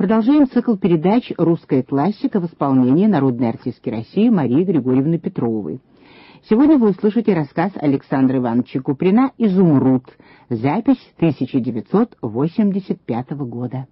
Продолжаем цикл передач «Русская классика» в исполнении народной артистки России Марии Григорьевны Петровой. Сегодня вы услышите рассказ Александра Ивановича Куприна «Изумруд», запись 1985 года.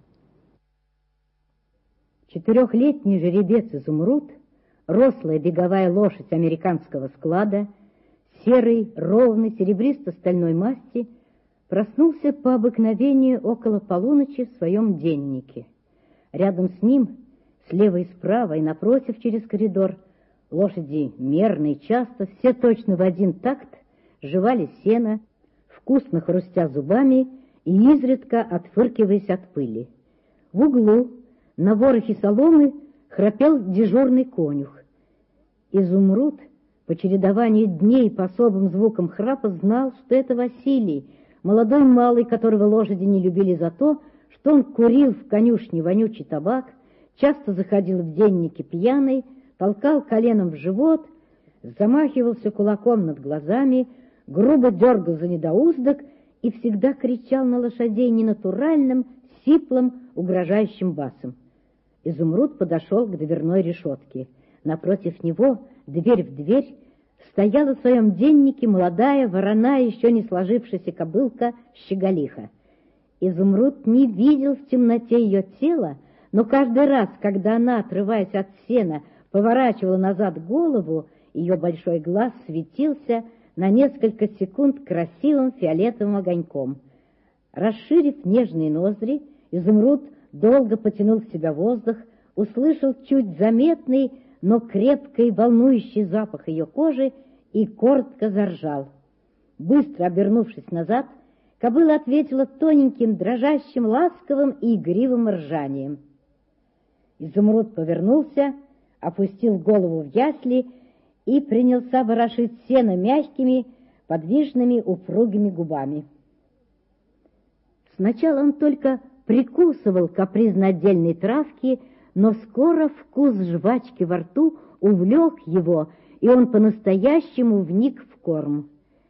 Четырехлетний жеребец Изумруд, рослая беговая лошадь американского склада, серый, ровный, серебристо-стальной масти, проснулся по обыкновению около полуночи в своем деннике. Рядом с ним, слева и справа, и напротив через коридор, лошади мерно и часто, все точно в один такт, жевали сено, вкусно хрустя зубами и изредка отфыркиваясь от пыли. В углу, на ворохе соломы, храпел дежурный конюх. Изумруд, по чередованию дней по особым звукам храпа, знал, что это Василий, молодой малый, которого лошади не любили за то, что он курил в конюшне вонючий табак, часто заходил в денники пьяный, толкал коленом в живот, замахивался кулаком над глазами, грубо дергал за недоуздок и всегда кричал на лошадей ненатуральным, сиплым, угрожающим басом. Изумруд подошел к дверной решетке. Напротив него, дверь в дверь, стояла в своем деннике молодая, вороная, еще не сложившаяся кобылка Щеголиха. Изумруд не видел в темноте ее тела, но каждый раз, когда она, отрываясь от сена, поворачивала назад голову, ее большой глаз светился на несколько секунд красивым фиолетовым огоньком. Расширив нежные ноздри, Изумруд долго потянул в себя воздух, услышал чуть заметный, но крепкий волнующий запах ее кожи и коротко заржал. Быстро обернувшись назад, кобыла ответила тоненьким, дрожащим, ласковым и игривым ржанием. Изумруд повернулся, опустил голову в ясли и принялся ворошить сено мягкими, подвижными, упругими губами. Сначала он только прикусывал капризно отдельные травки, но скоро вкус жвачки во рту увлек его, и он по-настоящему вник в корм.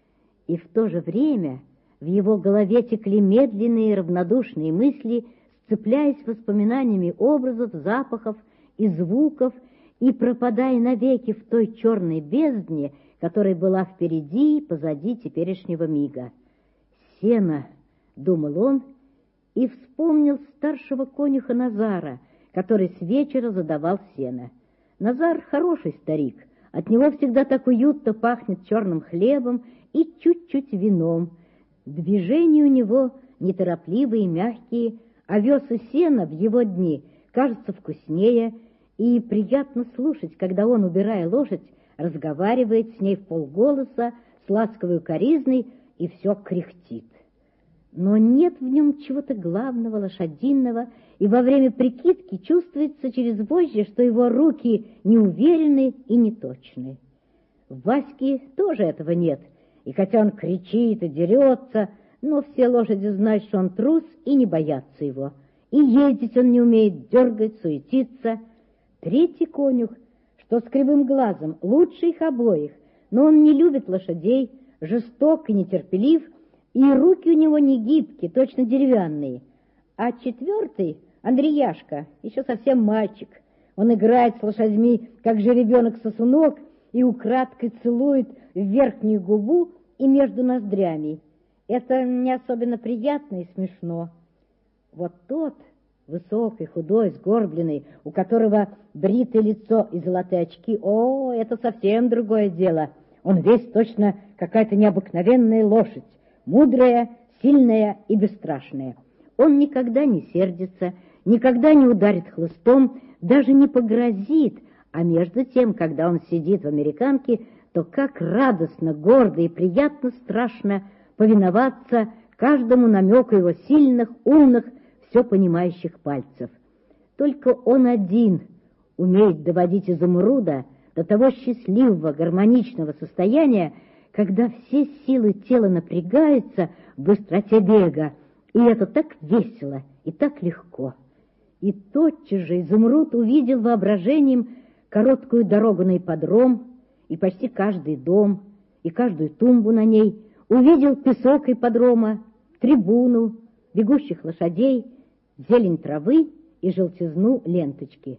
И в то же время в его голове текли медленные равнодушные мысли, сцепляясь воспоминаниями образов, запахов и звуков и пропадая навеки в той черной бездне, которая была впереди и позади теперешнего мига. «Сено», — думал он, и вспомнил старшего конюха Назара, который с вечера задавал сено. Назар хороший старик, от него всегда так уютно пахнет черным хлебом и чуть-чуть вином. Движения у него неторопливые и мягкие, овес и сено в его дни кажется вкуснее, и приятно слушать, когда он, убирая лошадь, разговаривает с ней вполголоса, с ласковой укоризной и все кряхтит. Но нет в нем чего-то главного, лошадиного, и во время прикидки чувствуется через вожжи, что его руки неуверенны и неточны. В Ваське тоже этого нет, и хотя он кричит и дерется, но все лошади знают, что он трус, и не боятся его. И ездить он не умеет, дергать, суетиться. Третий конюх, что с кривым глазом, лучше их обоих, но он не любит лошадей, жесток и нетерпелив, и руки у него не гибкие, точно деревянные. А четвертый, Андреяшка, еще совсем мальчик. Он играет с лошадьми, как жеребенок-сосунок, и украдкой целует в верхнюю губу и между ноздрями. Это не особенно приятно и смешно. Вот тот, высокий, худой, сгорбленный, у которого бритое лицо и золотые очки, о, это совсем другое дело. Он весь точно какая-то необыкновенная лошадь, мудрая, сильная и бесстрашная. Он никогда не сердится, никогда не ударит хлыстом, даже не погрозит, а между тем, когда он сидит в американке, то как радостно, гордо и приятно страшно повиноваться каждому намеку его сильных, умных, все понимающих пальцев. Только он один умеет доводить Изумруда до того счастливого, гармоничного состояния, когда все силы тела напрягаются в быстроте бега, и это так весело и так легко. И тотчас же Изумруд увидел воображением короткую дорогу на ипподром, и почти каждый дом, и каждую тумбу на ней, увидел песок ипподрома, трибуну, бегущих лошадей, зелень травы и желтизну ленточки.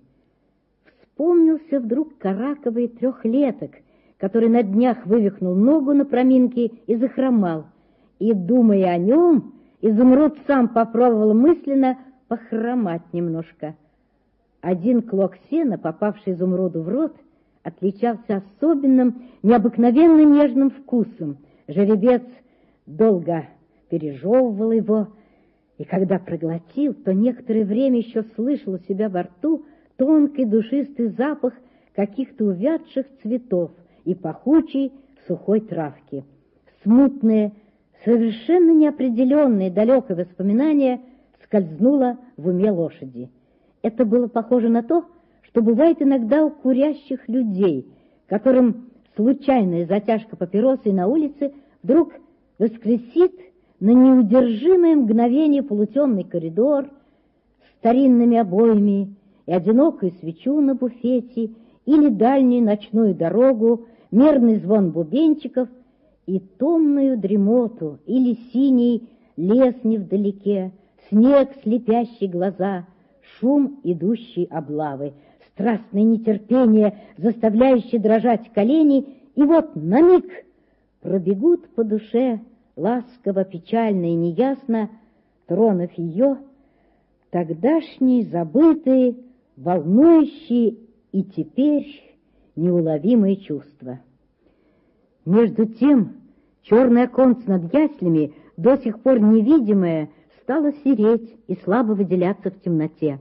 Вспомнился вдруг караковый трехлеток, который на днях вывихнул ногу на проминке и захромал. И, думая о нем, Изумруд сам попробовал мысленно похромать немножко. Один клок сена, попавший Изумруду в рот, отличался особенным, необыкновенно нежным вкусом. Жеребец долго пережевывал его, и когда проглотил, то некоторое время еще слышал у себя во рту тонкий душистый запах каких-то увядших цветов и пахучей сухой травки. Смутное, совершенно неопределенное далекое воспоминание скользнуло в уме лошади. Это было похоже на то, что бывает иногда у курящих людей, которым случайная затяжка папиросы на улице вдруг воскресит на неудержимое мгновение полутемный коридор с старинными обоями и одинокую свечу на буфете, или дальнюю ночную дорогу, мерный звон бубенчиков и томную дремоту, или синий лес невдалеке, снег, слепящий глаза, шум идущей облавы, страстное нетерпение, заставляющее дрожать колени, и вот на миг пробегут по душе ласково, печально и неясно, тронув ее, тогдашние забытые, волнующие и теперь неуловимые чувства. Между тем черное оконце над яслями, до сих пор невидимое, стало сереть и слабо выделяться в темноте.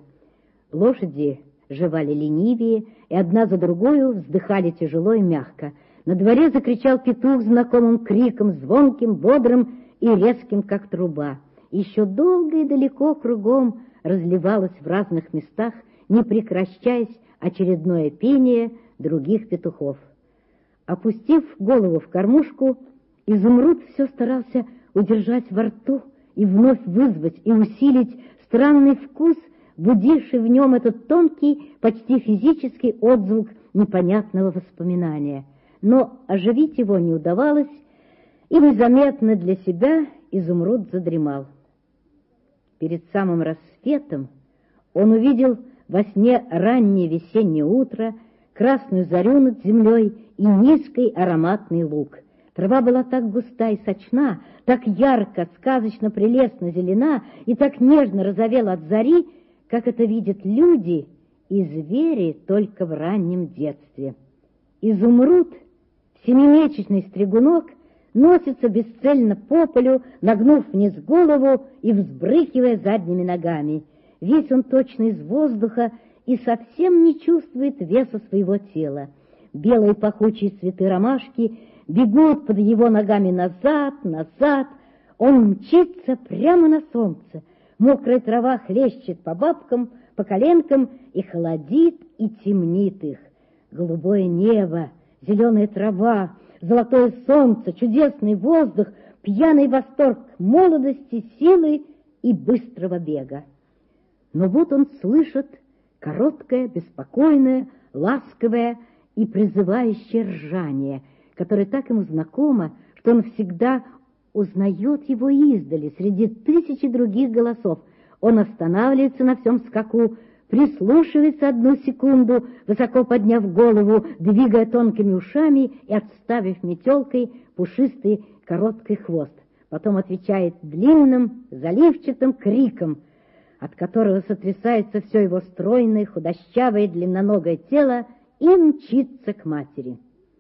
Лошади жевали ленивее, и одна за другою вздыхали тяжело и мягко. На дворе закричал петух знакомым криком, звонким, бодрым и резким, как труба. Еще долго и далеко кругом разливалось в разных местах, не прекращаясь, очередное пение других петухов. Опустив голову в кормушку, Изумруд все старался удержать во рту и вновь вызвать и усилить странный вкус, будивший в нем этот тонкий, почти физический отзвук непонятного воспоминания. Но оживить его не удавалось, и незаметно для себя Изумруд задремал. Перед самым рассветом он увидел во сне раннее весеннее утро, красную зарю над землей и низкий ароматный луг. Трава была так густа и сочна, так ярко, сказочно прелестно зелена и так нежно розовела от зари, как это видят люди и звери только в раннем детстве. Изумруд, семимесячный стригунок, носится бесцельно по полю, нагнув вниз голову и взбрыкивая задними ногами. Весь он точно из воздуха и совсем не чувствует веса своего тела. Белые пахучие цветы ромашки бегут под его ногами назад, назад. Он мчится прямо на солнце. Мокрая трава хлещет по бабкам, по коленкам и холодит, и темнит их. Голубое небо, зеленая трава, золотое солнце, чудесный воздух, пьяный восторг молодости, силы и быстрого бега. Но вот он слышит короткое, беспокойное, ласковое и призывающее ржание, которое так ему знакомо, что он всегда узнает его издали, среди тысячи других голосов. Он останавливается на всем скаку, прислушивается одну секунду, высоко подняв голову, двигая тонкими ушами и отставив метелкой пушистый короткий хвост. Потом отвечает длинным, заливчатым криком, от которого сотрясается все его стройное, худощавое, длинноногое тело, и мчится к матери.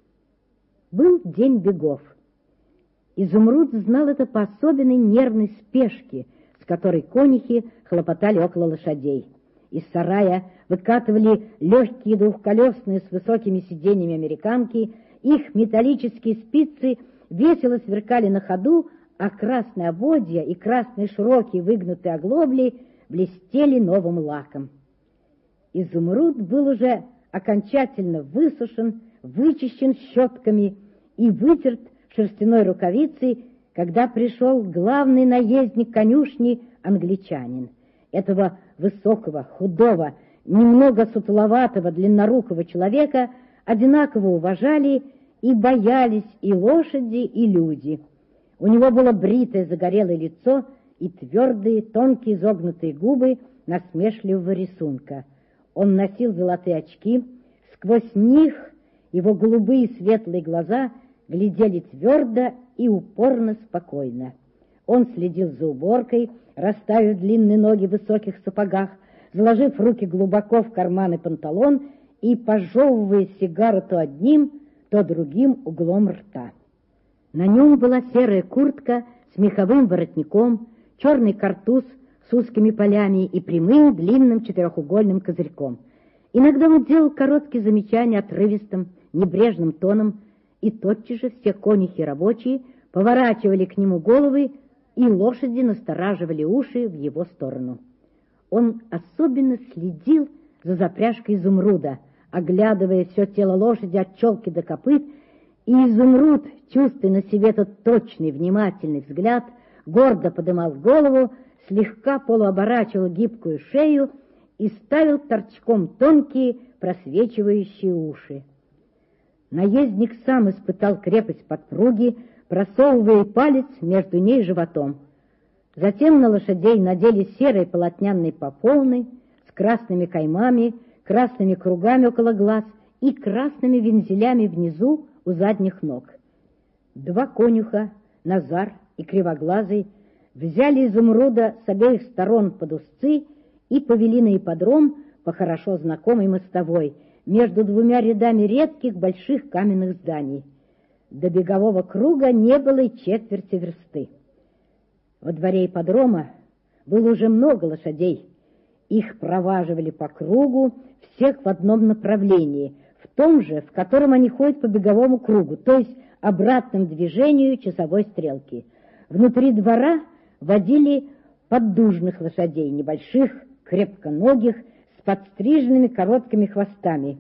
Был день бегов. Изумруд знал это по особенной нервной спешке, с которой конюхи хлопотали около лошадей. Из сарая выкатывали легкие двухколесные с высокими сиденьями американки, их металлические спицы весело сверкали на ходу, а красные ободья и красные широкие выгнутые оглобли блестели новым лаком. Изумруд был уже окончательно высушен, вычищен щетками и вытерт шерстяной рукавицей, когда пришел главный наездник конюшни, англичанин. Этого высокого, худого, немного сутуловатого, длиннорукого человека одинаково уважали и боялись и лошади, и люди. У него было бритое загорелое лицо и твердые, тонкие изогнутые губы, насмешливого рисунка. Он носил золотые очки, сквозь них его голубые светлые глаза глядели твердо и упорно спокойно. Он следил за уборкой, расставив длинные ноги в высоких сапогах, заложив руки глубоко в карманы панталон и пожевывая сигару то одним, то другим углом рта. На нем была серая куртка с меховым воротником, черный картуз с узкими полями и прямым длинным четырехугольным козырьком. Иногда он делал короткие замечания отрывистым, небрежным тоном, и тотчас же все конюхи рабочие поворачивали к нему головы, и лошади настораживали уши в его сторону. Он особенно следил за запряжкой Изумруда, оглядывая все тело лошади от челки до копыт, и Изумруд, чувствуя на себе этот точный, внимательный взгляд, гордо подымал голову, слегка полуоборачивал гибкую шею и ставил торчком тонкие, просвечивающие уши. Наездник сам испытал крепость подпруги, просовывая палец между ней и животом. Затем на лошадей надели серые полотняные попоны с красными каймами, красными кругами около глаз и красными вензелями внизу у задних ног. Два конюха, Назар и Кривоглазый, взяли Изумруда с обеих сторон под узцы и повели на ипподром по хорошо знакомой мостовой между двумя рядами редких больших каменных зданий. До бегового круга не было и четверти версты. Во дворе ипподрома было уже много лошадей. Их проваживали по кругу, всех в одном направлении, в том же, в котором они ходят по беговому кругу, то есть обратном движению часовой стрелки. Внутри двора водили поддужных лошадей, небольших, крепконогих, с подстриженными короткими хвостами.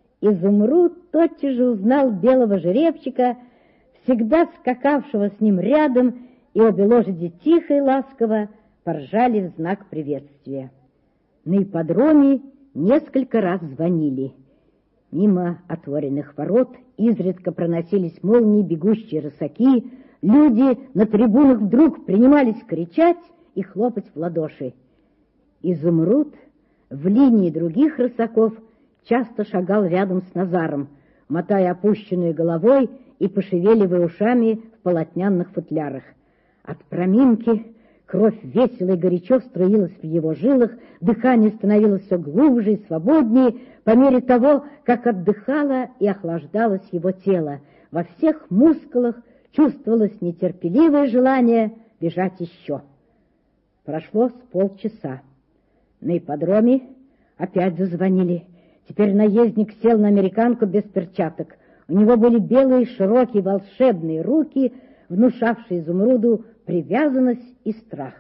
Изумруд тотчас же узнал белого жеребчика, всегда скакавшего с ним рядом, и обе лошади тихо и ласково поржали в знак приветствия. На ипподроме несколько раз звонили. Мимо отворенных ворот изредка проносились молнии, бегущие рысаки, люди на трибунах вдруг принимались кричать и хлопать в ладоши. Изумруд в линии других рысаков часто шагал рядом с Назаром, мотая опущенной головой и пошевеливая ушами в полотняных футлярах. От проминки кровь весело и горячо струилась в его жилах, дыхание становилось все глубже и свободнее по мере того, как отдыхало и охлаждалось его тело. Во всех мускулах чувствовалось нетерпеливое желание бежать еще. Прошло с полчаса. На ипподроме опять зазвонили. Теперь наездник сел на американку без перчаток. У него были белые, широкие, волшебные руки, внушавшие Изумруду привязанность и страх.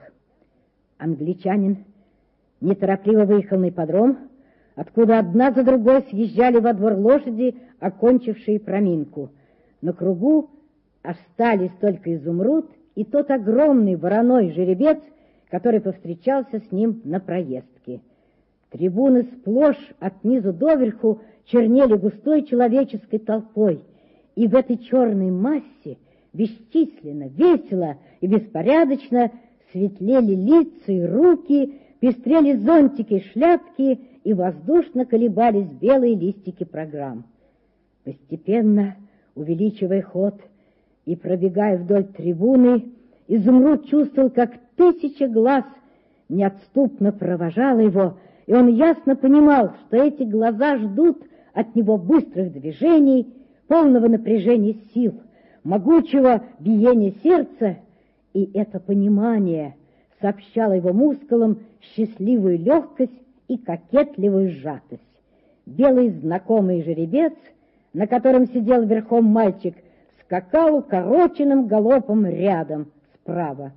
Англичанин неторопливо выехал на ипподром, откуда одна за другой съезжали во двор лошади, окончившие проминку. На кругу остались только Изумруд и тот огромный вороной жеребец, который повстречался с ним на проездке. Трибуны сплошь от низу доверху чернели густой человеческой толпой, и в этой черной массе бесчисленно, весело и беспорядочно светлели лица и руки, пестрели зонтики и шляпки, и воздушно колебались белые листики программ. Постепенно, увеличивая ход и пробегая вдоль трибуны, Изумруд чувствовал, как 1000 глаз неотступно провожало его, и он ясно понимал, что эти глаза ждут от него быстрых движений, полного напряжения сил, могучего биения сердца, и это понимание сообщало его мускулам счастливую легкость и кокетливую сжатость. Белый знакомый жеребец, на котором сидел верхом мальчик, скакал укороченным галопом рядом, справа.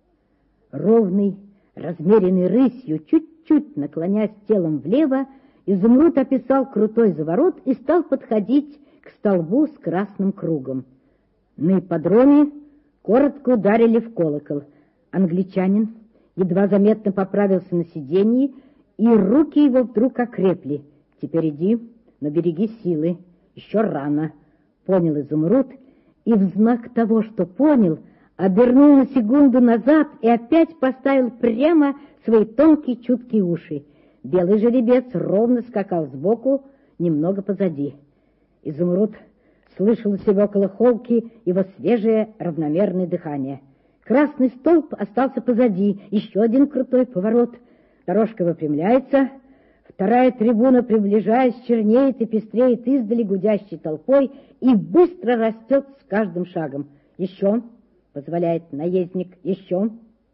Ровный, размеренный рысью, чуть-чуть наклоняясь телом влево, Изумруд описал крутой заворот и стал подходить к столбу с красным кругом. На ипподроме коротко ударили в колокол. Англичанин едва заметно поправился на сиденье, и руки его вдруг окрепли. «Теперь иди, но береги силы, еще рано», — понял Изумруд, и в знак того, что понял, обернул на секунду назад и опять поставил прямо свои тонкие чуткие уши. Белый жеребец ровно скакал сбоку, немного позади. Изумруд слышал у себя около холки его свежее равномерное дыхание. Красный столб остался позади, еще один крутой поворот. Дорожка выпрямляется, вторая трибуна, приближаясь, чернеет и пестреет издали гудящей толпой и быстро растет с каждым шагом. Еще, позволяет наездник, еще.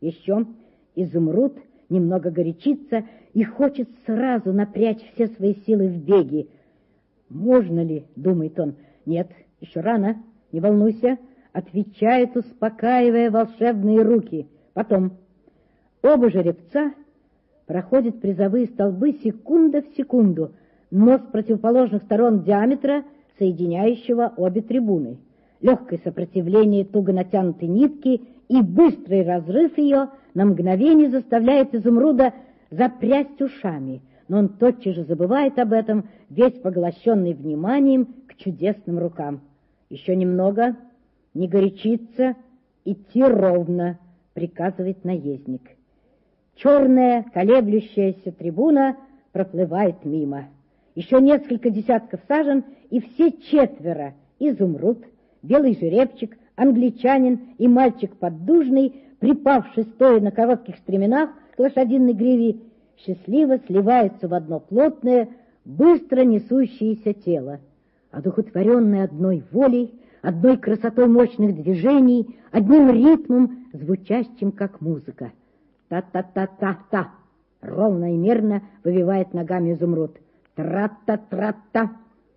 Изумруд немного горячится и хочет сразу напрячь все свои силы в беге. «Можно ли?» — думает он. «Нет, еще рано, не волнуйся», — отвечает, успокаивая волшебные руки. Потом оба жеребца проходят призовые столбы секунда в секунду, но с противоположных сторон диаметра, соединяющего обе трибуны. Легкое сопротивление туго натянутой нитки и быстрый разрыв ее на мгновение заставляет Изумруда запрясть ушами, но он тотчас же забывает об этом, весь поглощенный вниманием к чудесным рукам. Еще немного, не горячиться, идти ровно, приказывает наездник. Черная колеблющаяся трибуна проплывает мимо. Еще несколько десятков сажен, и все четверо — Изумруд, белый жеребчик, англичанин и мальчик поддужный, припавший стоя на коротких стременах к лошадиной гриве, счастливо сливаются в одно плотное, быстро несущееся тело, одухотворенное одной волей, одной красотой мощных движений, одним ритмом, звучащим как музыка. Та-та-та-та-та! Ровно и мерно вывивает ногами Изумруд. Тра-та-тра-та!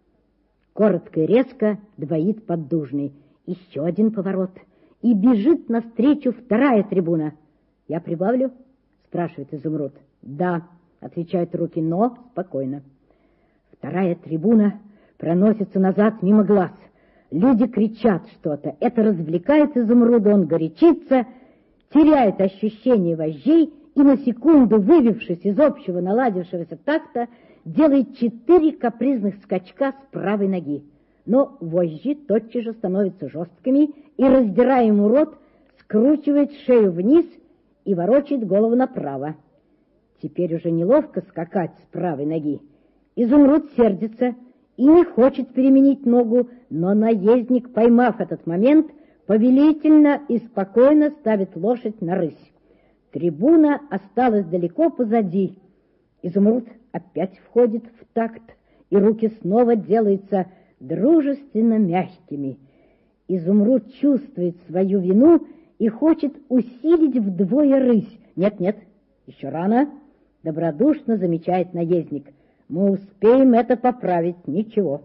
Коротко и резко двоит поддужный. Еще один поворот. И бежит навстречу вторая трибуна. «Я прибавлю?» — спрашивает Изумруд. «Да», — отвечают руки, — «но спокойно». Вторая трибуна проносится назад мимо глаз. Люди кричат что-то. Это развлекает Изумруда, он горячится, теряет ощущение вожжей и на секунду, вывившись из общего наладившегося такта, делает 4 капризных скачка с правой ноги. Но вожжи тотчас же становятся жесткими, и, раздирая ему рот, скручивает шею вниз и ворочает голову направо. Теперь уже неловко скакать с правой ноги. Изумруд сердится и не хочет переменить ногу, но наездник, поймав этот момент, повелительно и спокойно ставит лошадь на рысь. Трибуна осталась далеко позади. Изумруд опять входит в такт, и руки снова делаются дружественно мягкими. Изумруд чувствует свою вину и хочет усилить вдвое рысь. «Нет, еще рано», — добродушно замечает наездник. «Мы успеем это поправить, ничего».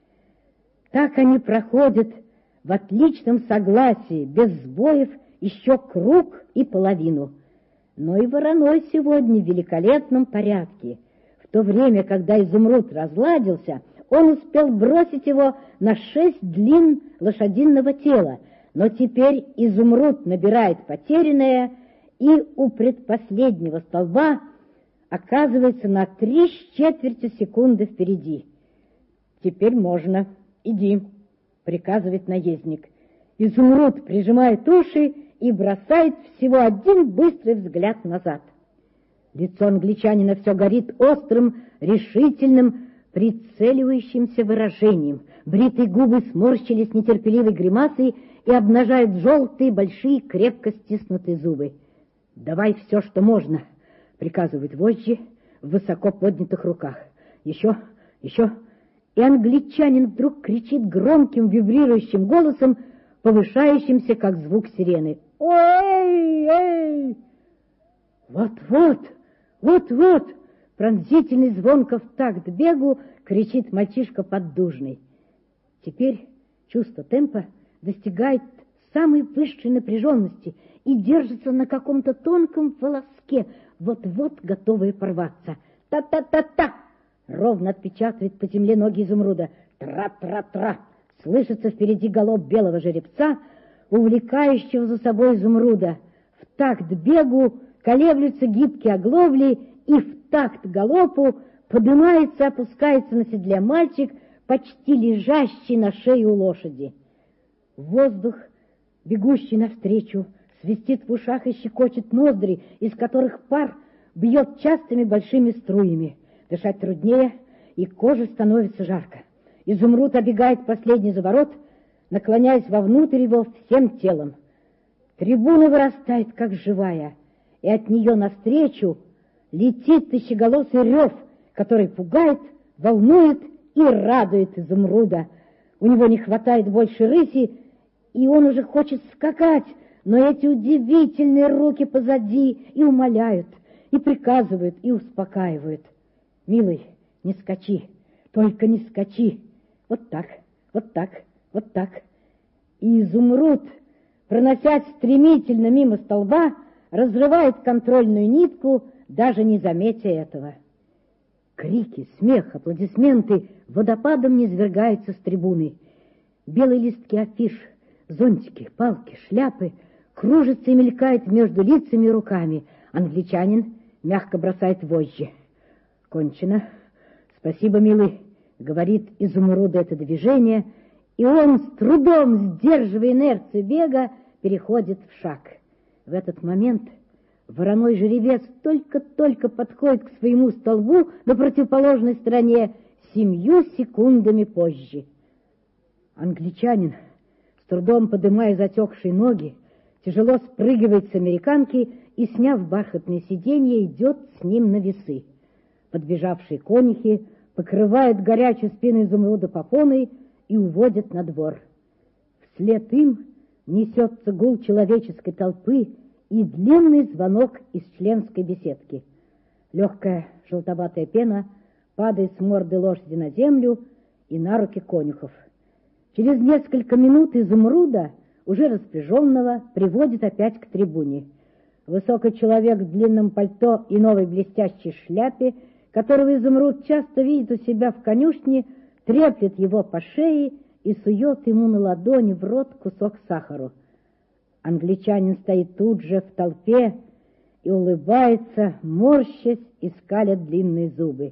Так они проходят в отличном согласии, без сбоев, еще круг и половину. Но и вороной сегодня в великолепном порядке. В то время, когда Изумруд разладился, он успел бросить его на 6 длин лошадиного тела, но теперь Изумруд набирает потерянное и у предпоследнего столба оказывается на 3/4 секунды впереди. «Теперь можно. Иди», — приказывает наездник. Изумруд прижимает уши и бросает всего один быстрый взгляд назад. Лицо англичанина все горит острым, решительным, прицеливающимся выражением. Бритые губы сморщились нетерпеливой гримасой и обнажают желтые, большие, крепко стиснутые зубы. «Давай все, что можно», — приказывают вожжи в высоко поднятых руках. «Еще». И англичанин вдруг кричит громким, вибрирующим голосом, повышающимся, как звук сирены. «Ой-эй!» Вот-вот! Пронзительный звонко в такт бегу кричит мальчишка поддужный. Теперь чувство темпа достигает самой высшей напряженности и держится на каком-то тонком волоске, вот-вот готовые порваться. «Та-та-та-та!» Ровно отпечатывает по земле ноги Изумруда. «Тра-тра-тра!» Слышится впереди галоп белого жеребца, увлекающего за собой Изумруда. В такт бегу колеблются гибкие оглобли, и в такт галопу поднимается, опускается на седле мальчик, почти лежащий на шее у лошади. Воздух бегущий навстречу, свистит в ушах и щекочет ноздри, из которых пар бьет частыми большими струями. Дышать труднее, и коже становится жарко. Изумруд обегает последний заворот, наклоняясь вовнутрь его всем телом. Трибуна вырастает, как живая, и от нее навстречу летит тысячеголосый рев, который пугает, волнует и радует Изумруда. У него не хватает больше рыси, и он уже хочет скакать, но эти удивительные руки позади и умоляют, и приказывают, и успокаивают. «Милый, не скачи, только не скачи. Вот так, вот так, вот так». И Изумруд, проносясь стремительно мимо столба, разрывает контрольную нитку, даже не заметя этого. Крики, смех, аплодисменты водопадом низвергаются с трибуны. Белые листки афиш, зонтики, палки, шляпы кружатся и мелькают между лицами и руками. Англичанин мягко бросает вожжи. «Кончено. Спасибо, милый», — говорит Изумруду это движение, и он, с трудом сдерживая инерцию бега, переходит в шаг. В этот момент вороной жеребец только-только подходит к своему столбу на противоположной стороне 7 секундами позже. Англичанин, с трудом подымая затекшие ноги, тяжело спрыгивает с американки и, сняв бархатное сиденье, идет с ним на весы. Подбежавшие конюхи покрывают горячую спину Изумруда попоной и уводят на двор. Вслед им несется гул человеческой толпы и длинный звонок из членской беседки. Легкая желтоватая пена падает с морды лошади на землю и на руки конюхов. Через несколько минут Изумруда, уже распряженного, приводит опять к трибуне. Высокий человек в длинном пальто и новой блестящей шляпе, которого Изумруд часто видит у себя в конюшне, треплет его по шее и сует ему на ладони в рот кусок сахару. Англичанин стоит тут же в толпе и улыбается, морщась и скаля длинные зубы.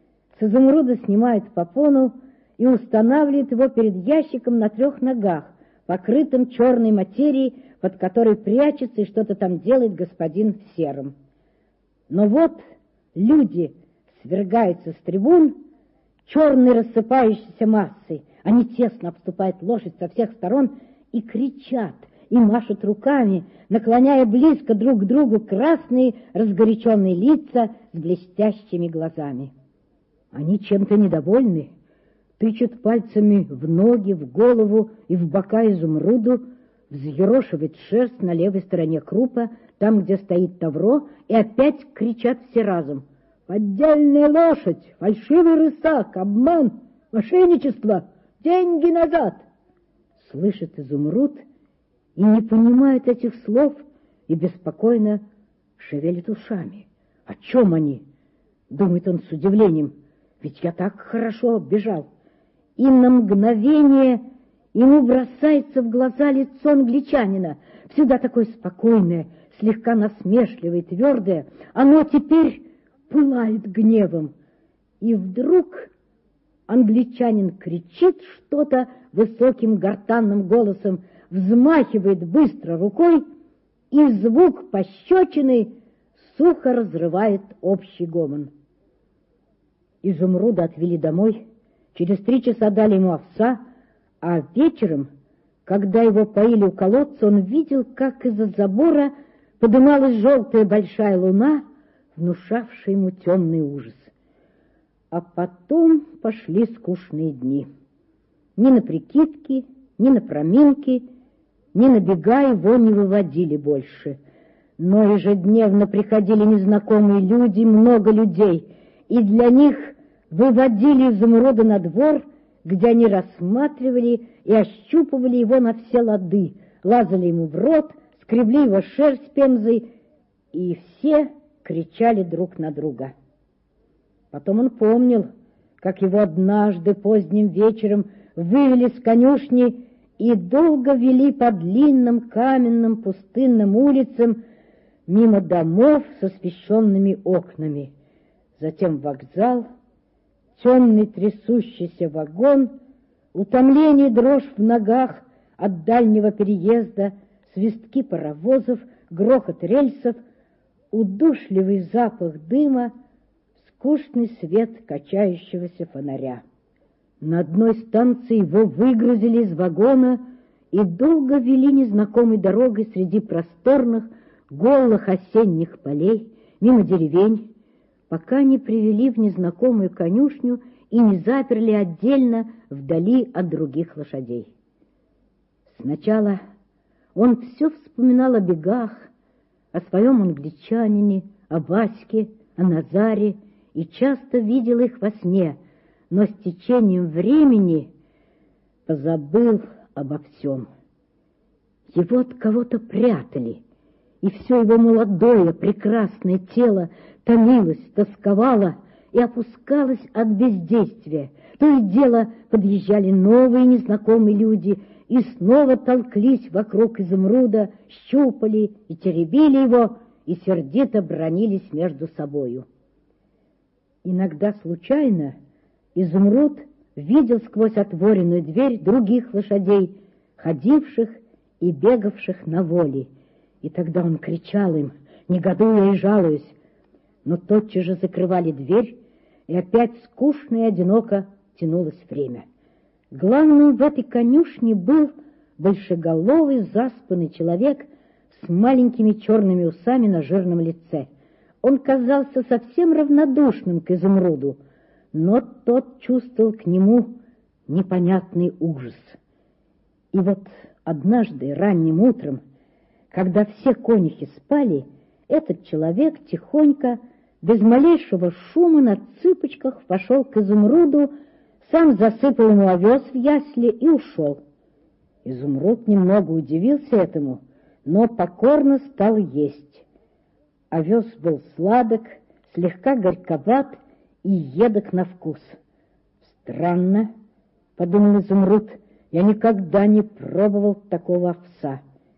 С Изумруда снимает попону и устанавливает его перед ящиком на 3 ногах, покрытым черной материей, под которой прячется и что-то там делает господин в сером. Но вот люди свергаются с трибун, черной рассыпающейся массой. Они тесно обступают лошадь со всех сторон и кричат, и машут руками, наклоняя близко друг к другу красные разгоряченные лица с блестящими глазами. Они чем-то недовольны, тычут пальцами в ноги, в голову и в бока Изумруду, взъерошивает шерсть на левой стороне крупа, там, где стоит тавро, и опять кричат все разом. «Поддельная лошадь! Фальшивый рысак! Обман! Мошенничество! Деньги назад!» Слышит Изумруд и не понимает этих слов и беспокойно шевелит ушами. «О чем они?» — думает он с удивлением. «Ведь я так хорошо бежал». И на мгновение ему бросается в глаза лицо англичанина, всегда такое спокойное, слегка насмешливое, твердое. Оно теперь пылает гневом. И вдруг англичанин кричит что-то высоким гортанным голосом, взмахивает быстро рукой, и звук пощечины сухо разрывает общий гомон. Изумруда отвели домой, через 3 часа дали ему овса, а вечером, когда его поили у колодца, он видел, как из-за забора подымалась желтая большая луна, внушавшая ему темный ужас. А потом пошли скучные дни. Ни на прикидки, ни на проминки, ни на бега его не выводили больше. Но ежедневно приходили незнакомые люди, много людей, и для них выводили Изумруда на двор, где они рассматривали и ощупывали его на все лады, лазали ему в рот, скребли его шерсть пемзой, и все кричали друг на друга. Потом он помнил, как его однажды поздним вечером вывели с конюшни и долго вели по длинным каменным пустынным улицам мимо домов с освещенными окнами. Затем вокзал, темный трясущийся вагон, утомление и дрожь в ногах от дальнего переезда, свистки паровозов, грохот рельсов, удушливый запах дыма, скучный свет качающегося фонаря. На одной станции его выгрузили из вагона и долго вели незнакомой дорогой среди просторных, голых осенних полей, мимо деревень, пока не привели в незнакомую конюшню и не заперли отдельно вдали от других лошадей. Сначала он все вспоминал о бегах, о своем англичанине, о Ваське, о Назаре, и часто видел их во сне, но с течением времени позабыл обо всем. Его от кого-то прятали, и все его молодое, прекрасное тело томилось, тосковало и опускалось от бездействия. То и дело подъезжали новые незнакомые люди и снова толклись вокруг Изумруда, щупали и теребили его, и сердито бранились между собою. Иногда случайно Изумруд видел сквозь отворенную дверь других лошадей, ходивших и бегавших на воле, и тогда он кричал им, негодуя и жалуясь, но тотчас же закрывали дверь, и опять скучно и одиноко тянулось время. Главным в этой конюшне был большеголовый заспанный человек с маленькими черными усами на жирном лице. Он казался совсем равнодушным к Изумруду, но тот чувствовал к нему непонятный ужас. И вот однажды ранним утром, когда все конюхи спали, этот человек тихонько, без малейшего шума, на цыпочках пошел к Изумруду, сам засыпал ему овес в ясли и ушел. Изумруд немного удивился этому, но покорно стал есть. Овес был сладок, слегка горьковат и едок на вкус. «Странно, — подумал Изумруд, — я никогда не пробовал такого овса».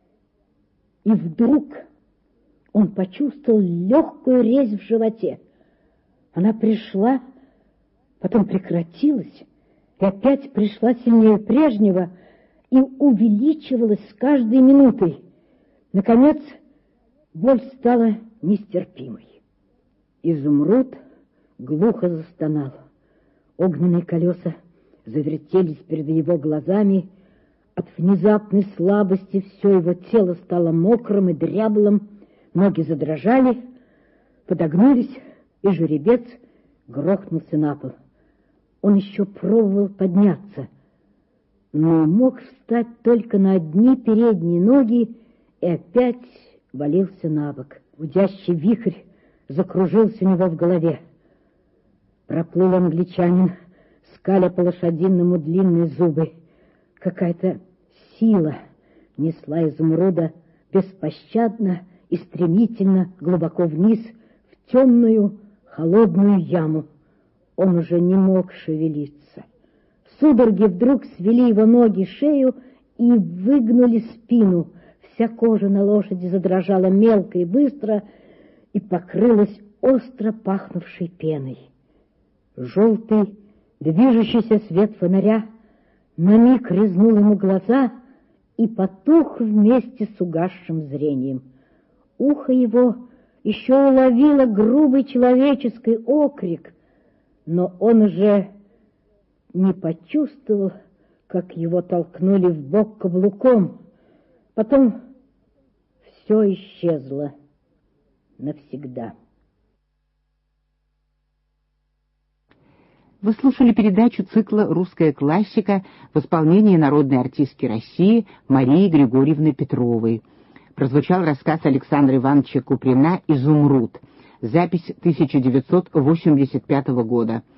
И вдруг он почувствовал легкую резь в животе. Она пришла, потом прекратилась, и опять пришла сильнее прежнего и увеличивалась с каждой минутой. Наконец, боль стала нестерпимой. Изумруд глухо застонал. Огненные колеса завертелись перед его глазами. От внезапной слабости все его тело стало мокрым и дряблым, ноги задрожали, подогнулись, и жеребец грохнулся на пол. Он еще пробовал подняться, но мог встать только на одни передние ноги и опять валился на бок. Гудящий вихрь закружился у него в голове. Проплыл англичанин, скаля по-лошадиному длинные зубы. Какая-то сила несла Изумруда беспощадно и стремительно глубоко вниз в темную холодную яму. Он уже не мог шевелиться. Судороги вдруг свели его ноги, шею и выгнули спину. Вся кожа на лошади задрожала мелко и быстро и покрылась остро пахнувшей пеной. Желтый, движущийся свет фонаря на миг резнул ему глаза и потух вместе с угасшим зрением. Ухо его еще уловило грубый человеческий окрик, но он уже не почувствовал, как его толкнули в бок каблуком. Потом все исчезло навсегда. Вы слушали передачу цикла «Русская классика» в исполнении народной артистки России Марии Григорьевны Петровой. Прозвучал рассказ Александра Ивановича Куприна «Изумруд». Запись 1985 года.